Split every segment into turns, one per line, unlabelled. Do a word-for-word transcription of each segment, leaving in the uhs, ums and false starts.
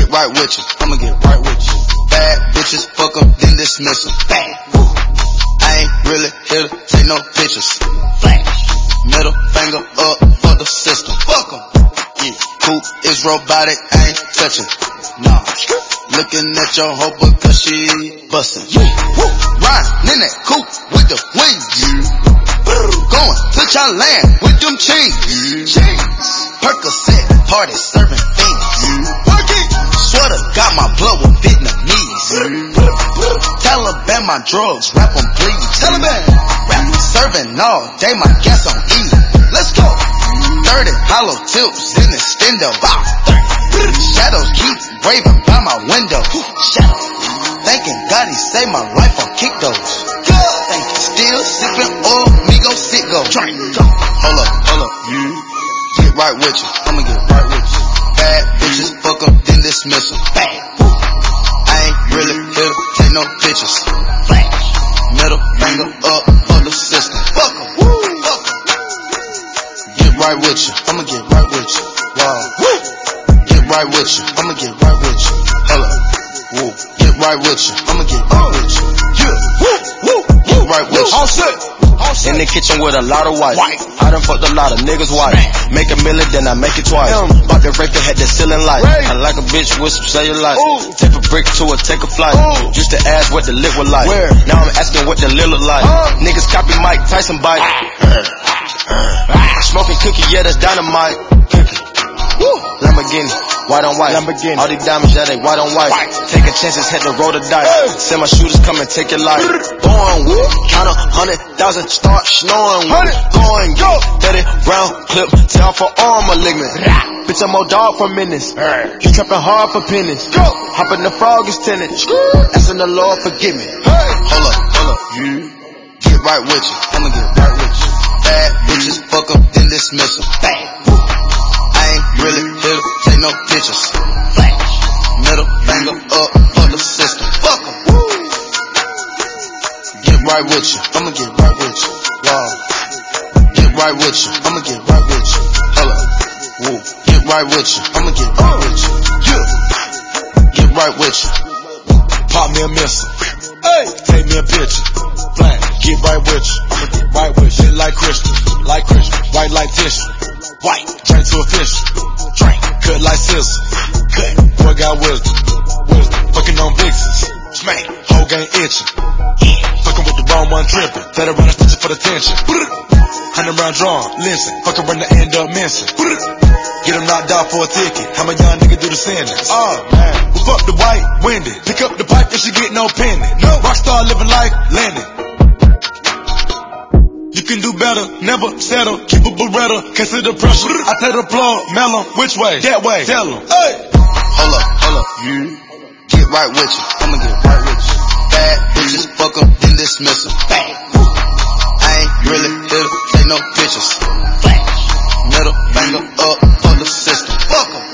get right with you. I'ma get right with you. Bad bitches, fuck 'em, then dismiss 'em. Bang. Woo. I ain't really here to take no pictures. Flash. Middle finger up for the system. Fuck 'em. Yeah. Coupe is robotic, I ain't touching. Nah. Looking at your hoe because she bustin'. Yeah. Riding in that coupe with the wings. Yeah. Going to your land with them chains. Chains. Percocet party serving fiends. Yeah. Working. Sweater got my blood with Vietnamese. Yeah. Taliban my drugs, rap on please. Taliban. Rap serving all day, my gas on E. Let's go. thirty hollow tips in the stendo. Shadows keep raving by my window. Shadows. Thanking God he saved my life on kick those. Thank you. Still sipping oil, me go sit go. Drink. Hold up, hold up. You get right with you. I'ma get right with you. Bad bitches, fuck 'em, then dismiss 'em. Bang. I ain't really here to take no pictures. Flash. Middle finger up for the system. Fuck 'em. Fuck 'em. Get right with you. I'ma get right with you. Wow. Get right with you. I'ma get right with you. Hold up. Woo. Get right with you. I'ma get right with you. Yeah. Woo. Woo. Get right with you. All set. All set.
In the kitchen with a lot of white. white. I done fucked a lot of niggas' wife. Make a million, then I make it twice. Mm. Bought the rape and had the ceiling light. Right. I like a bitch with some cellulite. Ooh. Take a brick to her, take a flight. Ooh. Used to ask what the lip was like. Where? Now I'm asking what the lip look like. Uh. Niggas copy Mike Tyson bite. Smoking cookie, yeah, that's dynamite. Cookie. Woo. Lamborghini, white on white.
Lamborghini.
All these diamonds, yeah, they white on white. white. Taking chances, had to roll the dice. Hey. Send my shooters, come and take your life. Born with, count a hundred thousand, start snoring with. Going, yo, thirty round clip, tell for arm malignant. Bitch, I'm more dog for minutes. He trapping hard for pennies. Go. Hop in the frog is tenant. Asking the Lord forgive me.
Hey. Hold up, hold up. You get right with you. I'ma get right with you. Bad bitches, fuck 'em, then dismiss 'em. Bang. I ain't really here to take no pictures. Flash. Middle finger up for the system. Fuck 'em. Get right with you. I'ma get right with you. Wow. Get right with you. I'ma get right with you. Hold up. Woo. Get right with you. I'ma get right with you. Yeah. Get right with you.
Pop me a missile. Hey. Take me a picture. Flash. Get right with you. I'ma get right with you. Shit like Christian. Like Christian. White like tissue. White. Drink to a fish. Drink. Cut like scissors. Cut. Boy got wisdom. Wisdom. Fucking on vixens. Smack. Whole gang itching. Yeah. Fucking with the wrong one tripping. Let her run a stitching for the tension. Hundred round drawn. Listen. Fucking run to end up missing. Get him knocked out for a ticket. How my young nigga do the sentence? Oh man. We fuck the white, windy. Pick up the pipe and she get no penny. No. Rockstar living life, landing. You can do better, never settle. Keep a Beretta, consider pressure. I tell the plug, mellow, which way? That way. Tell him. Hey.
Hold up, hold up. You get right with you. I'ma get right with you. Bad bitches, fuck 'em, then dismiss 'em. Bang. I ain't really here to take no pictures. Flash. Middle finger up for the system. Fuck 'em.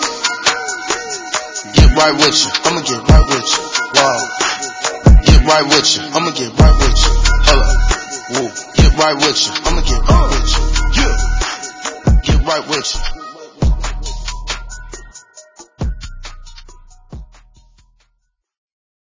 Get right with you. I'ma get right with you. Wow. Get right with you. I'ma get right with you. Hold up. Woo. Get right with you. I'ma get right with you. Yeah. Get right with you.